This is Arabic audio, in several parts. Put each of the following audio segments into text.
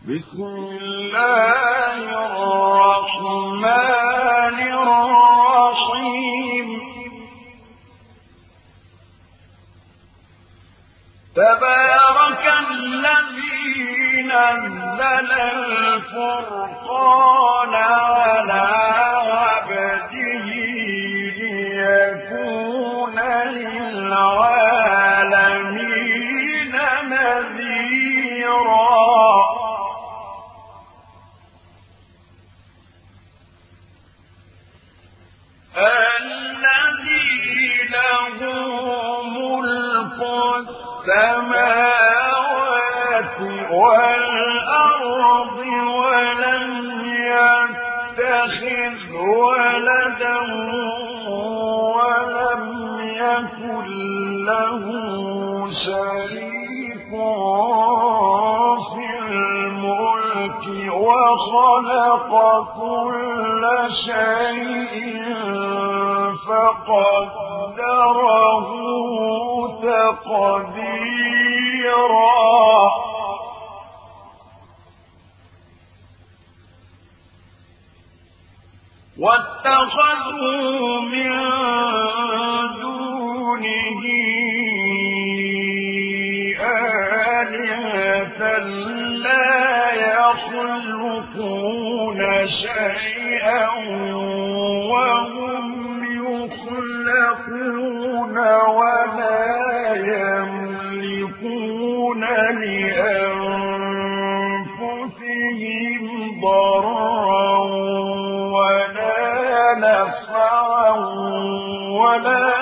بسم الله الرحمن الرحيم تبارك الذي نزل الفرقان على عبده ليكون للعالمين نذيرا الذي له ملك السماوات والأرض ولم يتخذ ولدا ولم يكن له شريك في الملك وخلق كل شيء فقدره تقديرا واتخذوا من دونه آلهة لا يخلقون شيئا وهم يخلقون ولا يملكون لأنفسهم ضرا ولا نفعا ولا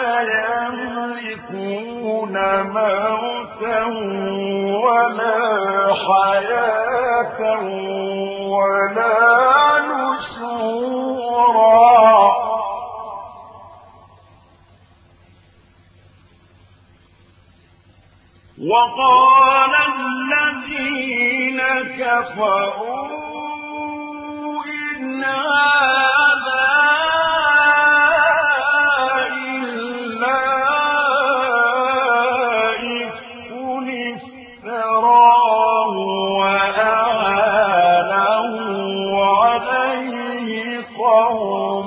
يملكون موتا ولا حياة ولا نشورا وقال الذين كفروا إن هذا إلا إفك افتراه وأعانه عليه قوم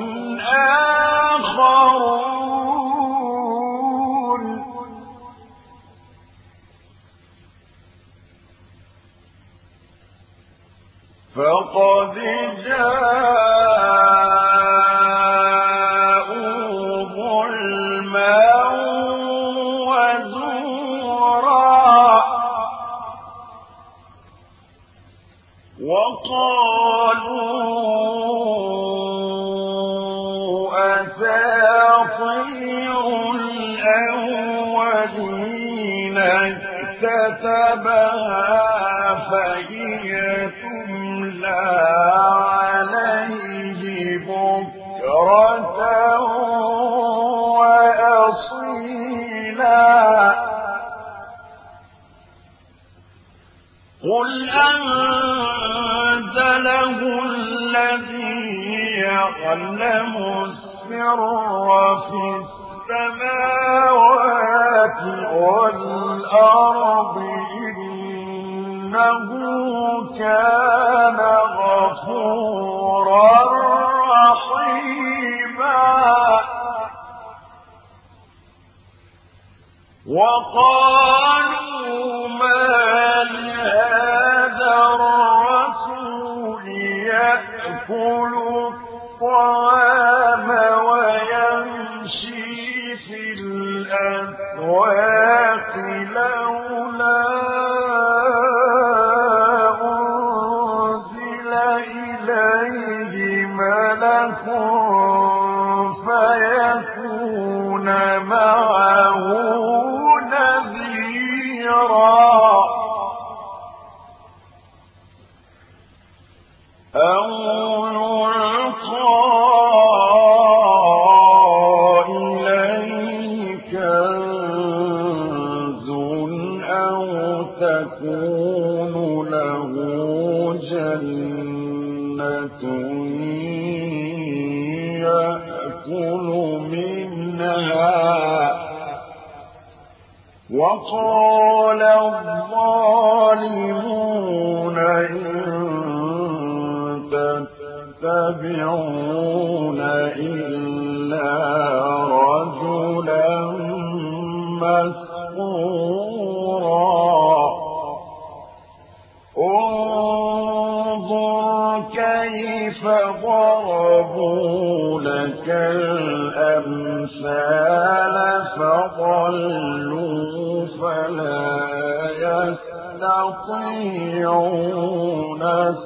آخرون فقد جاءوا ظلما وزورا وقالوا أساطير الأولين اكتتبها فهي تملى عليه بكرة وأصيلا قل أنزله الذي يعلم السر في السماوات والأرض إنه كان غفورا رحيما وقالوا ما لهذا الرسول يأكل الطعام ويمشي في الأسواق لولا أنزل إليه ملك فيكون معه نذيرا أو يلقى إليه كنز أو تكون له جنة يأكل منها وقال الظالمون إن تتبعون إلا رجلا مسحورا انظر كيف ضربوا لك الأمثال فضلوا فلا يستطيعون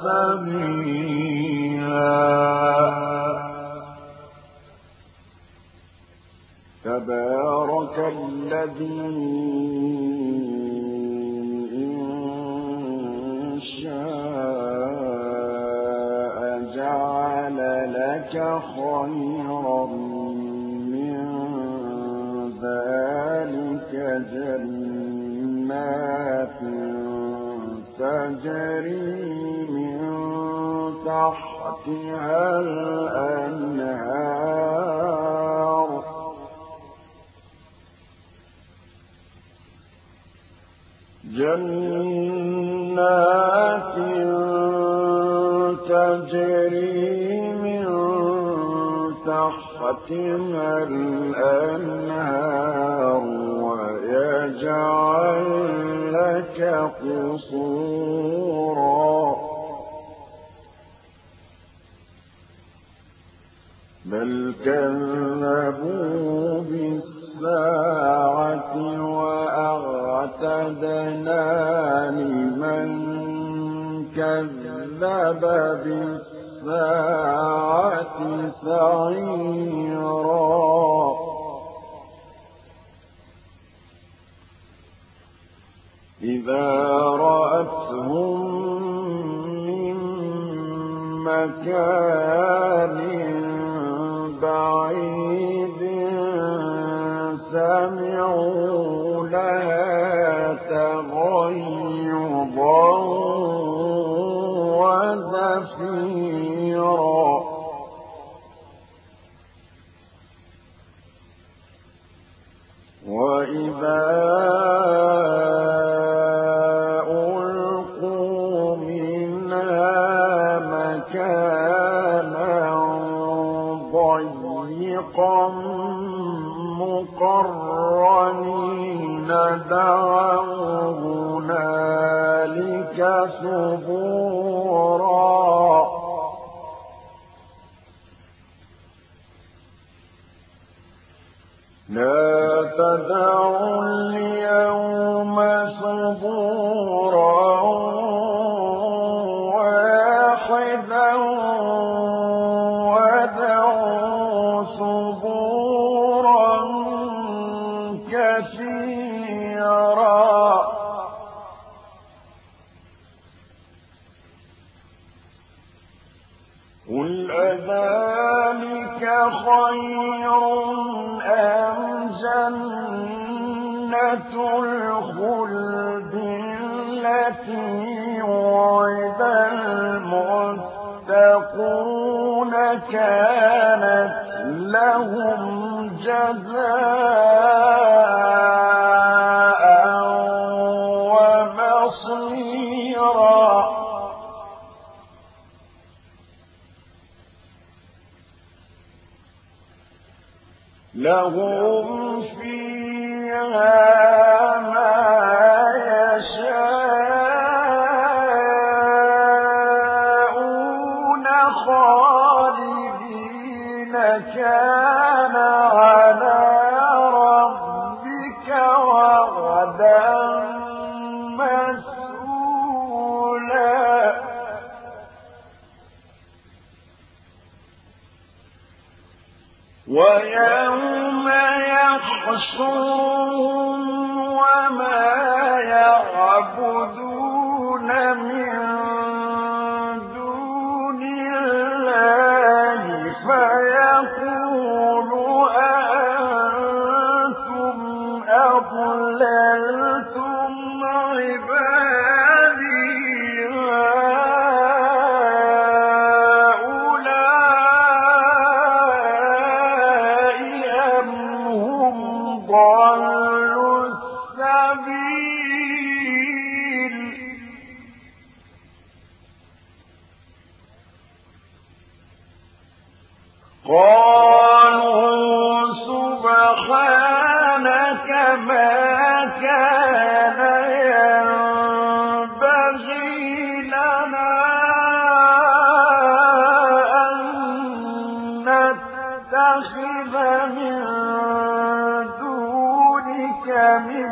سبيلا تبارك الذي إن شاء جعل لك خيرا من ذلك جنات تجري من تحتها الأنهار جنات تجري من تحتها الأنهار ويجعل لك قصورا بل كذبوا بالساعة وأعتدنا لمن كذب بالساعة سعيرا إذا رأتهم من مكان بعيد سمعوا لها تغيظا وزفيرا وإذا ألقوا منها مكانا ضيقا مقرنين دعوا هنالك ثبورا لا تدعوا اليوم ثبورا واحدا ودعوا ثبورا كثيرا قل أذلك خير أم جنة الخلد التي وعد المتقون كانت لهم جزاء ومصيرا لهم فيها ما يشاءون خالدين كان على ربك وعدا مسئولا ويوم يحشرهم وما يعبدون من دون الله فيقول أأنتم أضللتم عبادي ضلوا السبيل قالوا سبحانك ما كان ينبغي لنا أن نتخذ من دونك من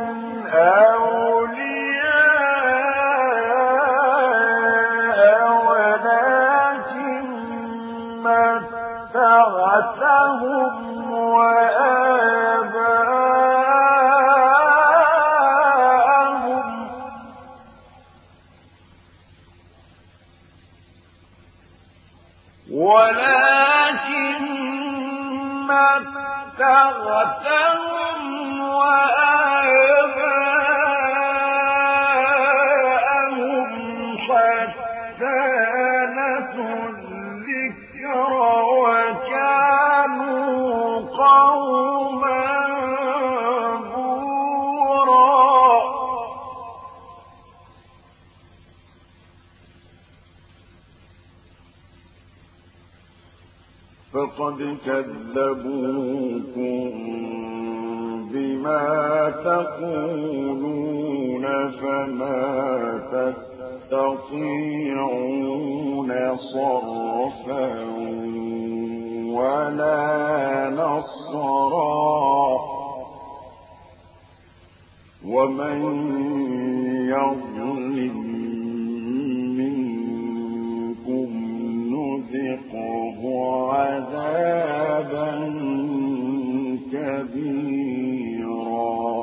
أولياء ولكن متعتهم وآباءهم حتى نسوا الذكر وكانوا قوما بورا فقد كذبوكم بما تقولون فما تستطيعون صرفا ولا نصرا ومن يظلم منكم نذقه عذابا كبيرا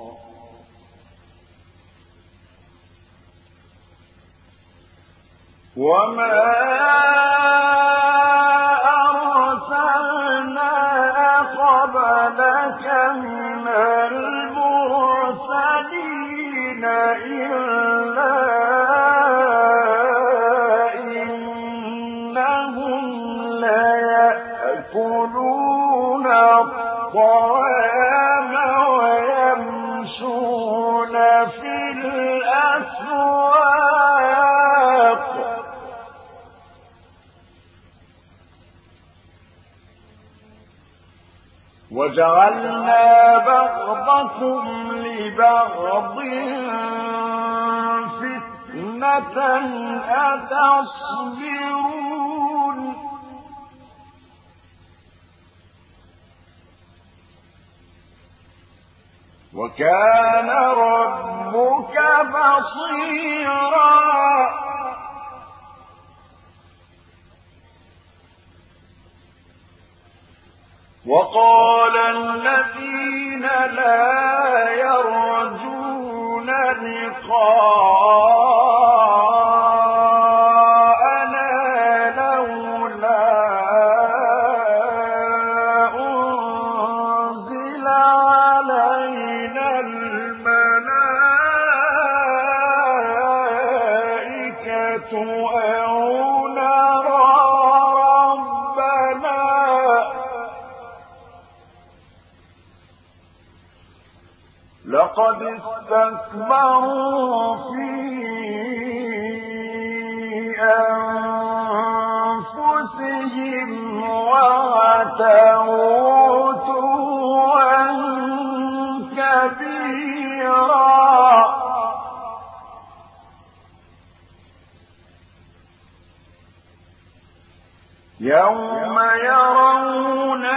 وما أرسلنا قبلك من المرسلين إلا إنهم ليأكلون الطعام ويمشون في الأسواق وجعلنا بعضكم لبعض فتنة أتصبرون وكان ربك بصيرا وقال الذين لا يرجون لقاءنا لولا أنزل علينا الملائكة أو نرى ربنا لقد استكبروا في أنفسهم وعتوا عتوا كبيرا يوم يرون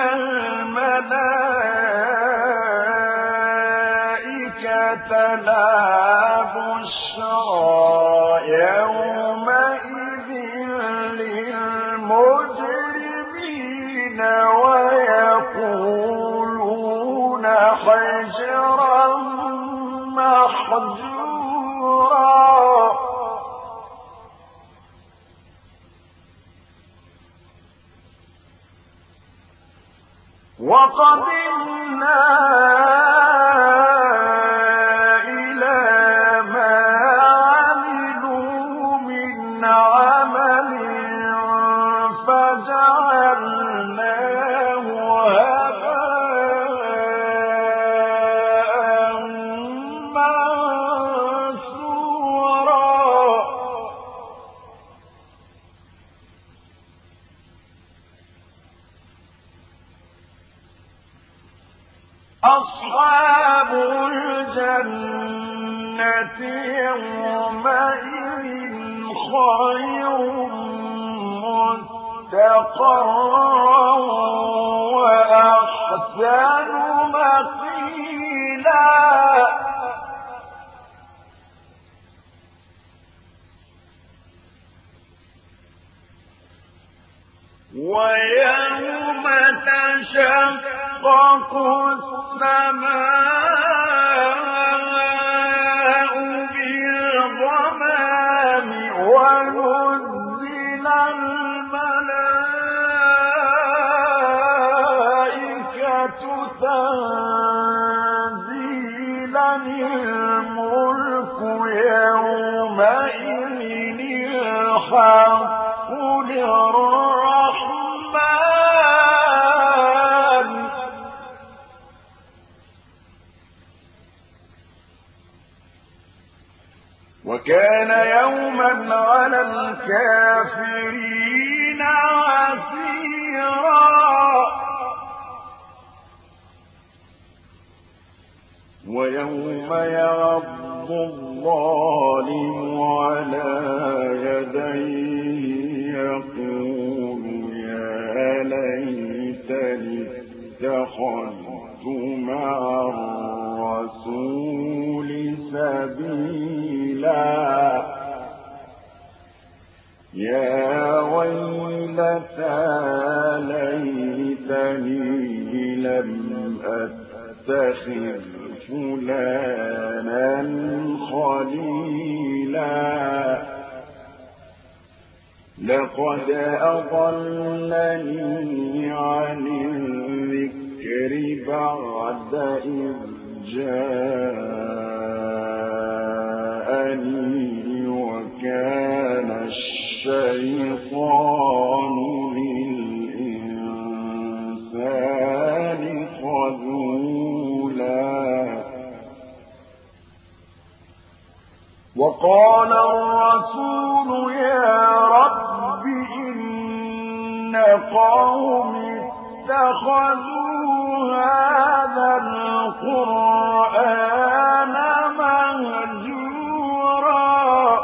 الملائكة لا بشرى يومئذ للمجرمين ويقولون حجرا محجورا وقدمنا إلى ما عملوا من عمل فجعلناه هباء منثورا أصحاب الجنة يومئذ خير مستقرا وأحسن مقيلا ويوم تشقق السماء بالغمام ونزل الملائكة تنزيلا الملك يومئذ الحق للرحمن وكان يوما على الكافرين عسيرا ويوم يعض الظالم على يديه يقول يا ليتني اتخذت مع الرسول سبيلا يا ويلتى ليتني لم أتخذ فلانا خليلا لقد أضلني عن الذكر بعد إذ جاءني وكان الشيطان للإنسان خذولا وقال الرسول يا رب إن قومي اتخذوا هذا القرآن مهجورا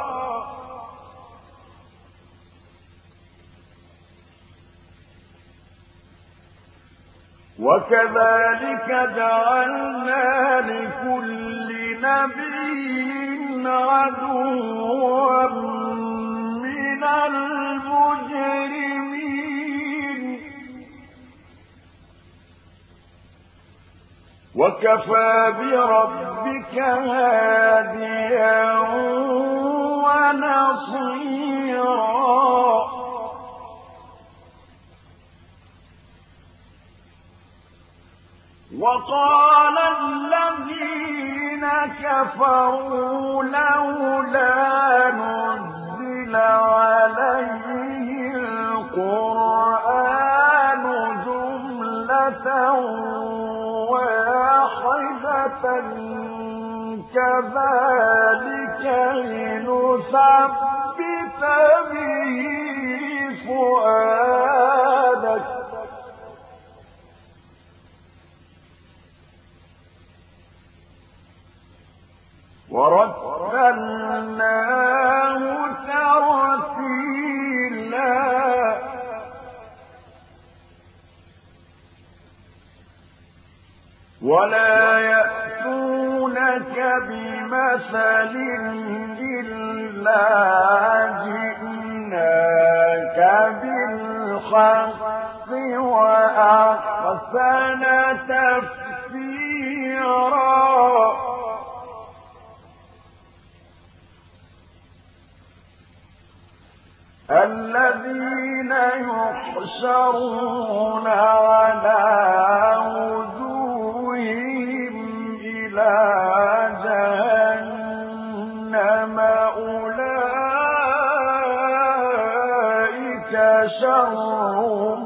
وكذلك جعلنا لكل نبي عدوا من المجرمين وكفى بربك هاديا ونصيرا وقال الذين كفروا لولا نزل عليه القرآن جملة واحدة كذلك لنثبت به فؤادك ورتلناه ترتيلا ولا يأتونك بمثل إلا جئناك بالحق وأحسن تفسيرا الذين يحشرون على وجوههم إلى جهنم أولئك شر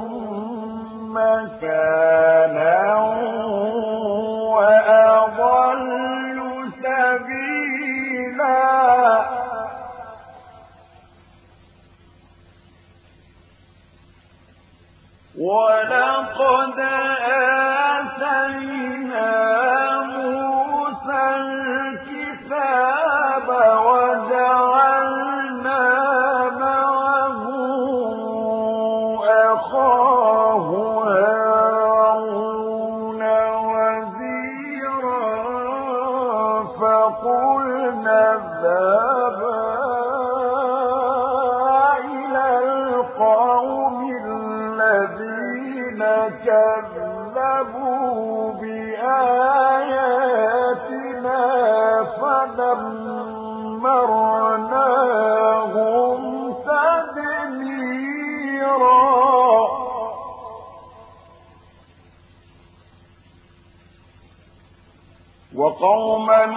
مكانا وأضل سبيلا ولقد آتينا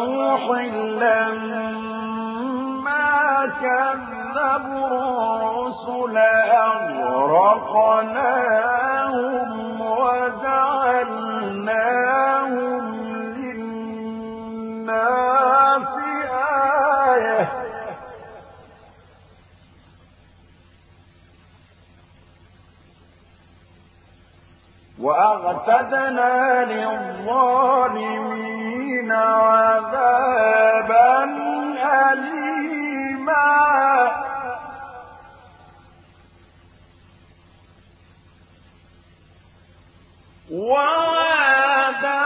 نوح لما كذبوا الرسل أغرقناهم وجعلناهم للناس آية وأعتدنا للظالمين عذابا أليما وعادا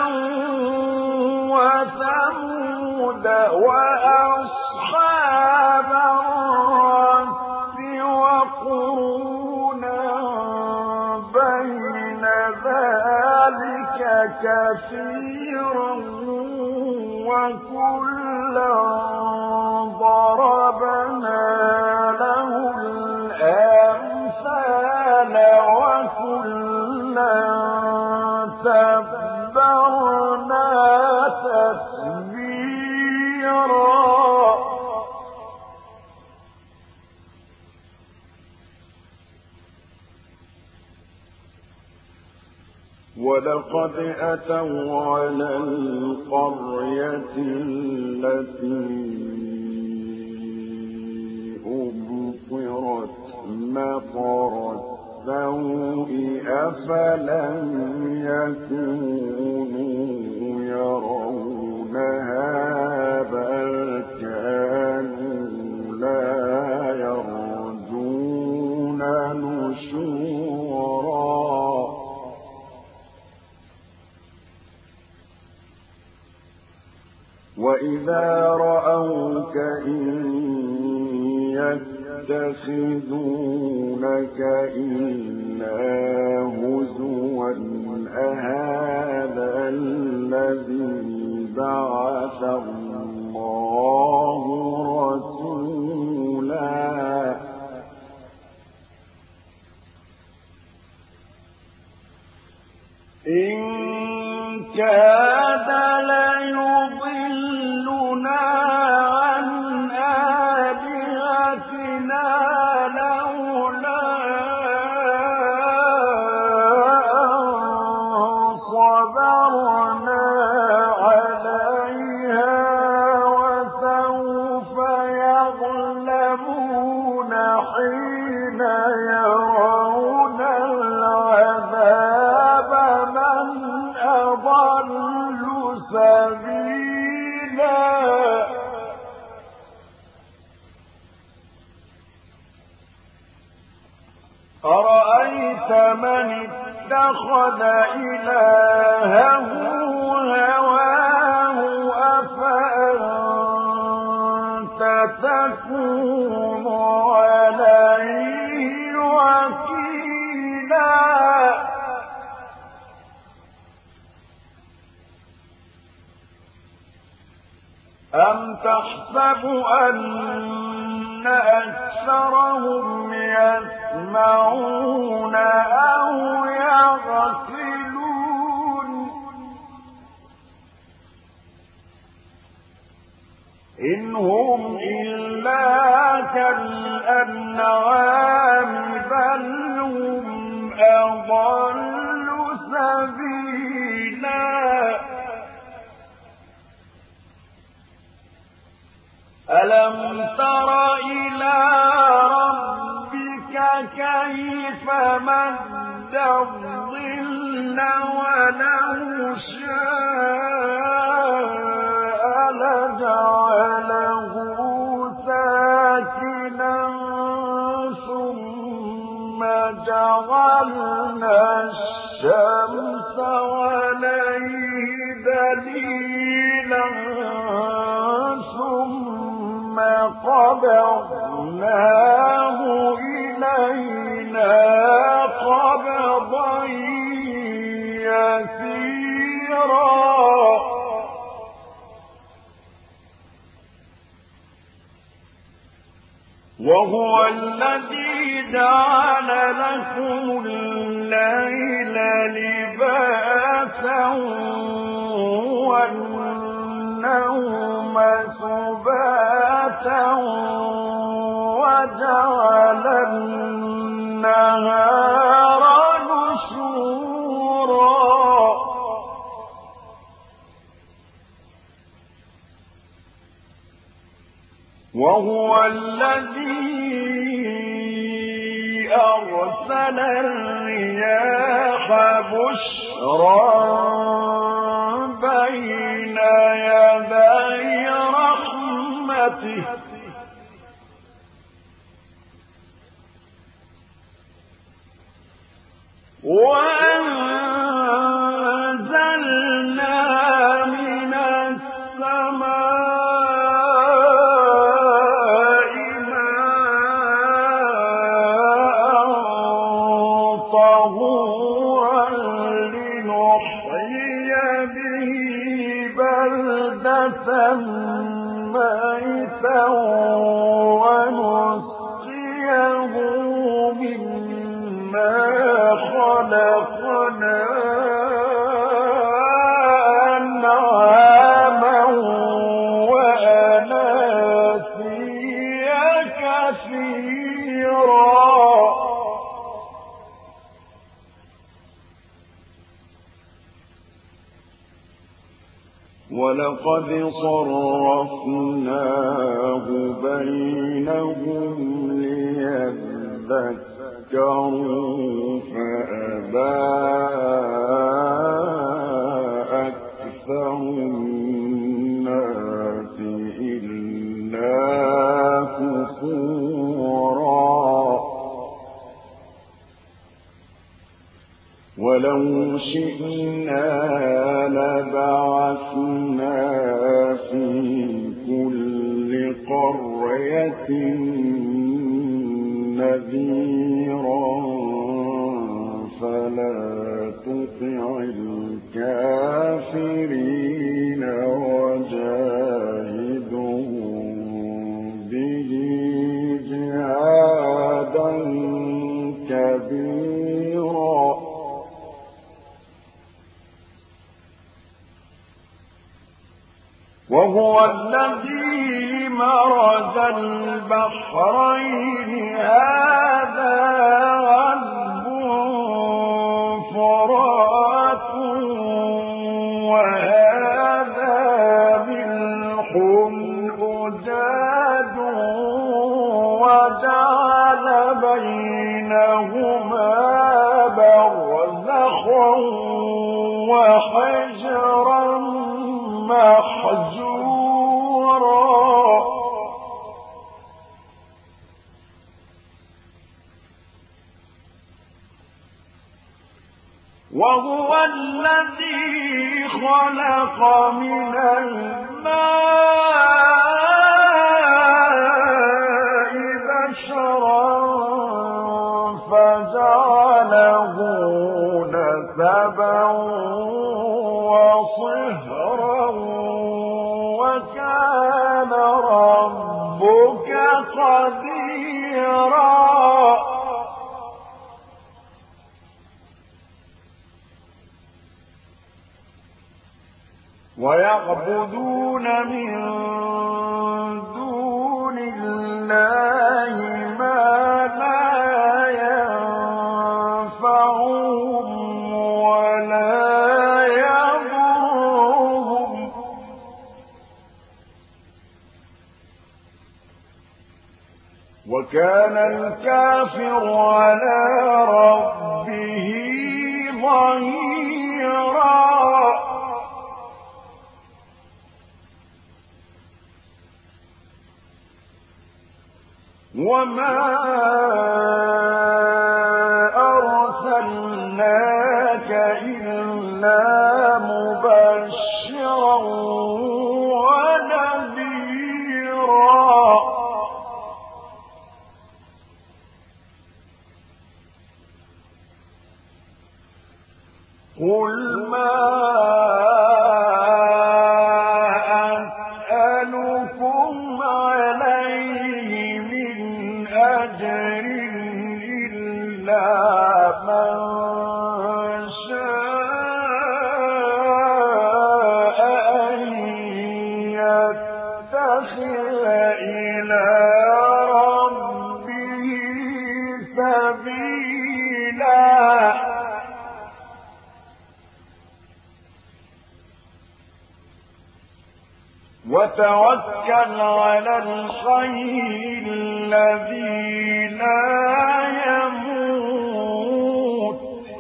وثمود وأصحاب الرس وقرونا بين ذلك كثيرا وكلا ضربنا له الأمثال وكلا تبرنا تتبيرا ولقد أتوا على القرية التي أمطرت مطر السوء أفلم يكونوا يرونها بل كانوا لا يرجون نشورا وإذا رأوك إن يتخذونك إلا هزوا أهذا الذي بعث الله رسولا إن كاد ليضلنا عن آلهتنا لولا صبرنا عليها وسوف يغلبون حين يرون العذاب من أضل سبيلا أرأيت من اتخذ إلهه هواه أفأنت تكون عليه وكيلا أم تحسب أن أكثرهم يسمعون أو يعقلون إن هم إلا كالأنعام بل هم أضل سبيلا ألم تر إلى ربك كيف مد الظل ولو شاء لجعله ساكنا ثم جعلنا الشمس عليه دليلا ثم قبضناه إلينا قبضا يسيرا وهو الذي جعل لكم الليل لباسا والنهار النوم سباتا وجعل النهار نشورا وهو الذي أرسل الرياح بشرا بين يدي رحمته وأنزلنا من السماء ماء طهورا لنحيي به بلدة ميتا ونسقيه مما خلقنا أنعاما وأناسيا كثيرا ولقد صرفناه بينهم ليذكروا فأبى أكثر الناس إلا كفورا ولو شئنا لبعثنا في كل قرية نذيرا فلا تطع الكافرين وجاهدهم به جهادا كبيرا وهو الذي مرج البحرين هذا عذب فرات وهذا ملح أجاج وجعل بينهما برزخا وحجرا محجورا وهو الذي خلق من الماء بشرا فجعله نسبا وصهرا وكان ربك قديرا ويعبدون من دون الله ما لا ينفعهم ولا يضرهم وكان الكافر على ربه ظهيرا وما أرسلناك إلا مبشرا ونذيرا قل ما أسألكم عليه من أجر إلا من شاء أن سبيلا وتوكل على الحي الذي لا يموت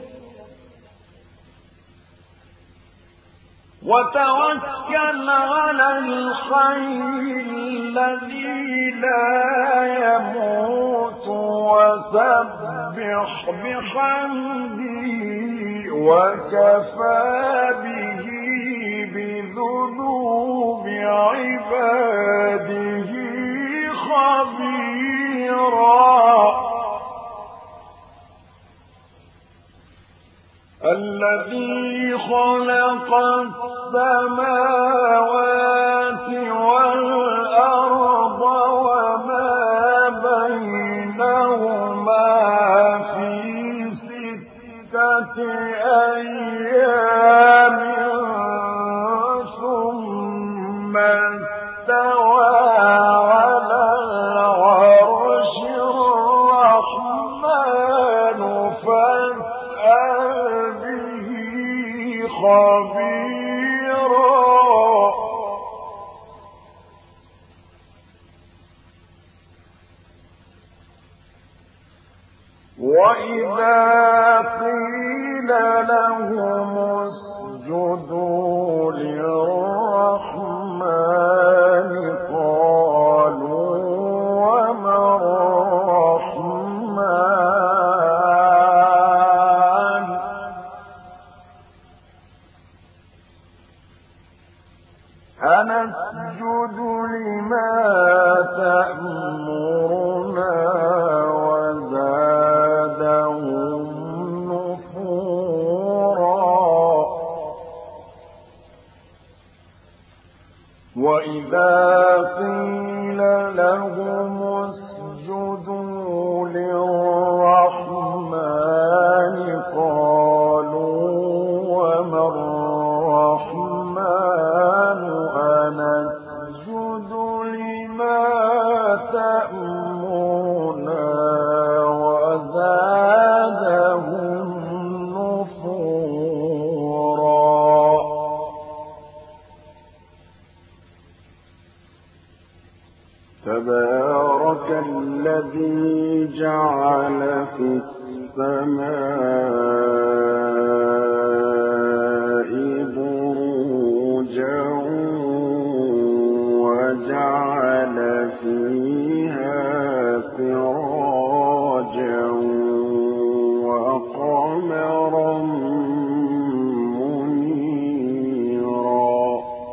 وتوكل على الحي الذي لا يموت وسبح بحمده وكفى به بذنوب عباده خبيرا الذي خلق السماوات والأرض وما بينهما في 6 أيام ثم استوى على العرش الرحمن فاسأل به خبيرا وإذا قيل لهم اسجدوا للرحمن قالوا وما الرحمن أنسجد لما تأمرنا وزادهم نفورا وإذا قيل لهم اسجدوا للرحمن قالوا وما الرحمن أنسجد لما تأمرنا وزادهم نفورا تبارك الذي جعل في السماء بروجا وجعل فيها سراجا وقمرا منيرا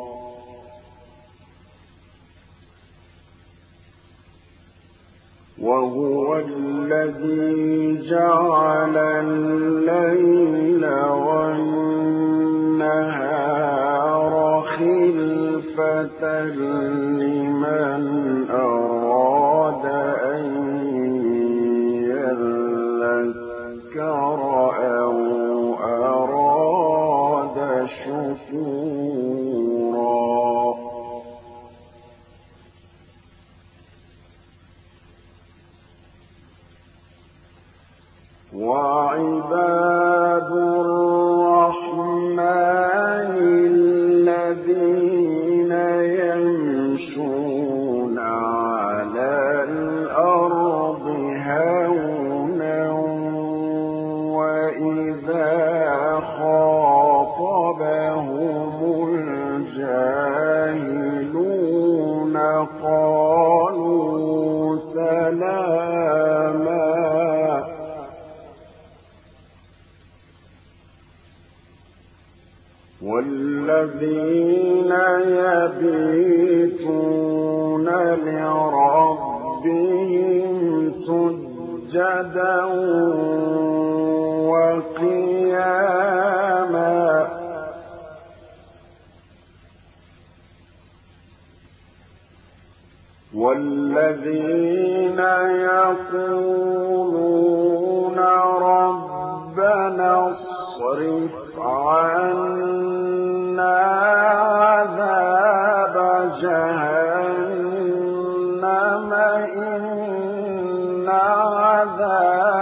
وهو الذي جعل الليل والنهار خلفة لمن أراد أن يذكر أو أراد شكورا وعباد الرحمن الذين يمشون على الأرض هونا وإذا خاطبهم الجاهلون قالوا سلاما والذين يبيتون لربهم سجدا وقياما والذين يقولون ربنا اصرف عنا عذاب جهنم إن عذابها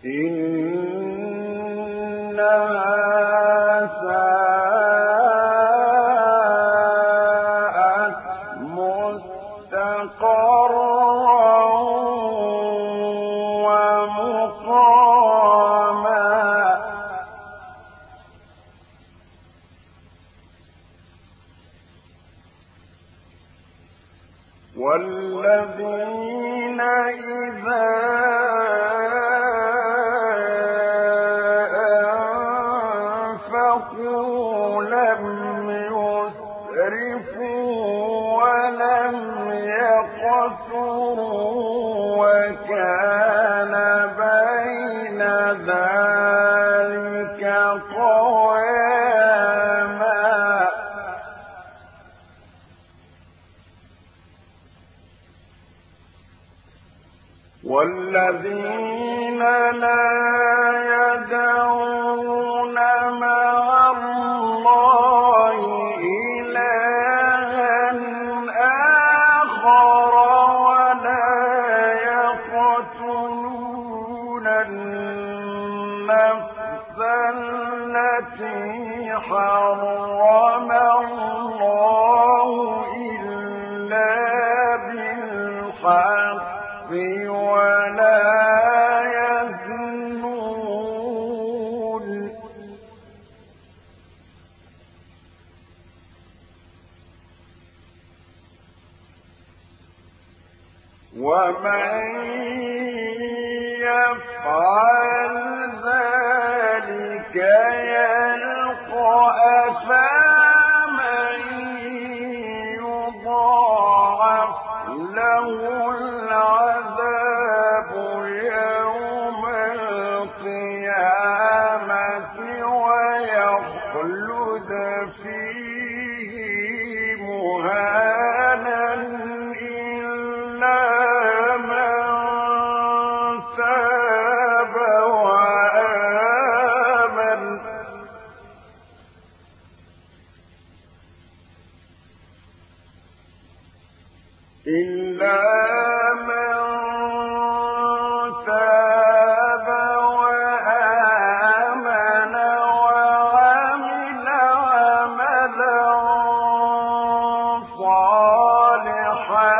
إنها ساءت مستقرا ومقاما والذين إذا أنفقوا لم يسرفوا ولم يقتروا وكان بين ذلك قواما والذين لا يدعون مع الله إلها آخر ولا يقتلون النفس التي حرم الله إلا بالحق ولا يزنون ومن يفعل ذلك يلقى أثاما يضاعف له العذاب يوم القيامة ويخلد فيه مهانا إلا من تاب وآمن وعمل عملا صالحا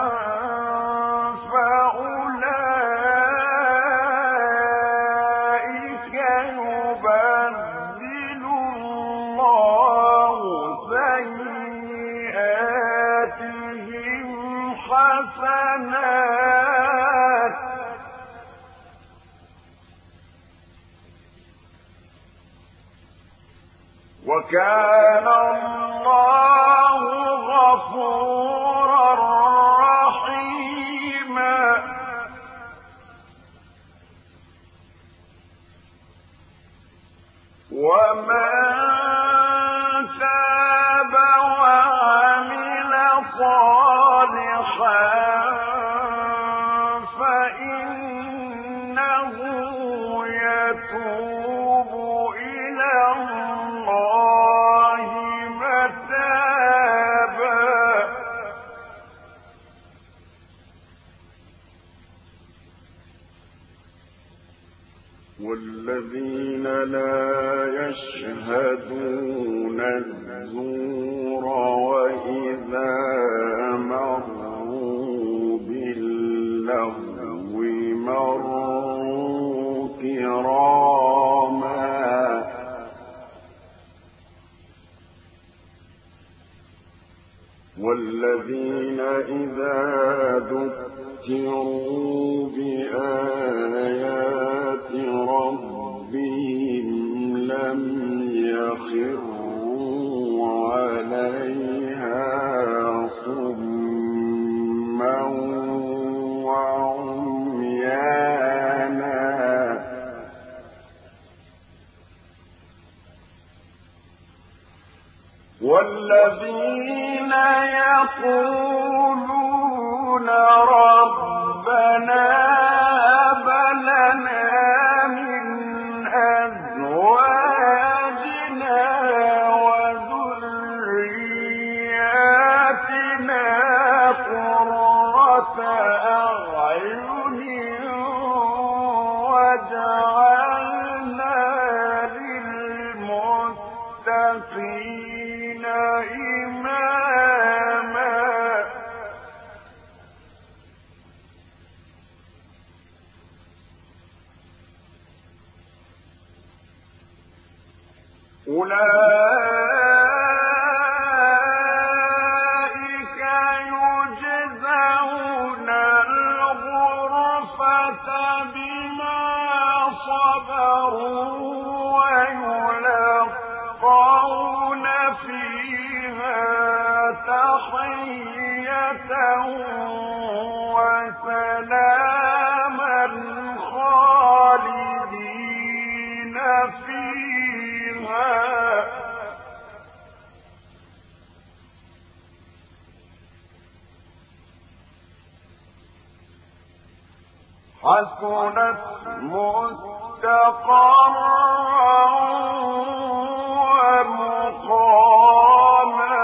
فأولئك يبدل الله سيئاتهم حسنات وكان الله غفورا رحيما ومن تاب وعمل صالحا فإنه يتوب إلى الله متابا والذين لا يشهدون الزور وإذا مروا باللغو مروا كراما والذين إذا ذكروا بآيات ربهم لم يخروا عليها صما وعميانا والذين يقولون ربنا هب لنا من أزواجنا وذرياتنا قرة أعين وجعلنا للمتقين إماما أولئك يجزون الغرفة بما صبروا ويلقون فيها تحية وسلاما خالدين فيها حسنت مستقرا ومقاما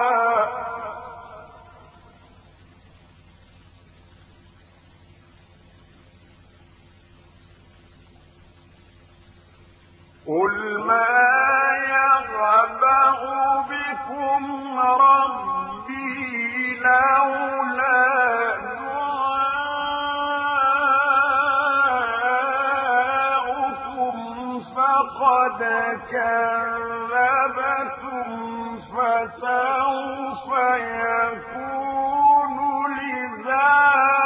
قل ما يعبأ بكم ربي لولا دعاؤكم فقد كذبتم فسوف يكون لزاما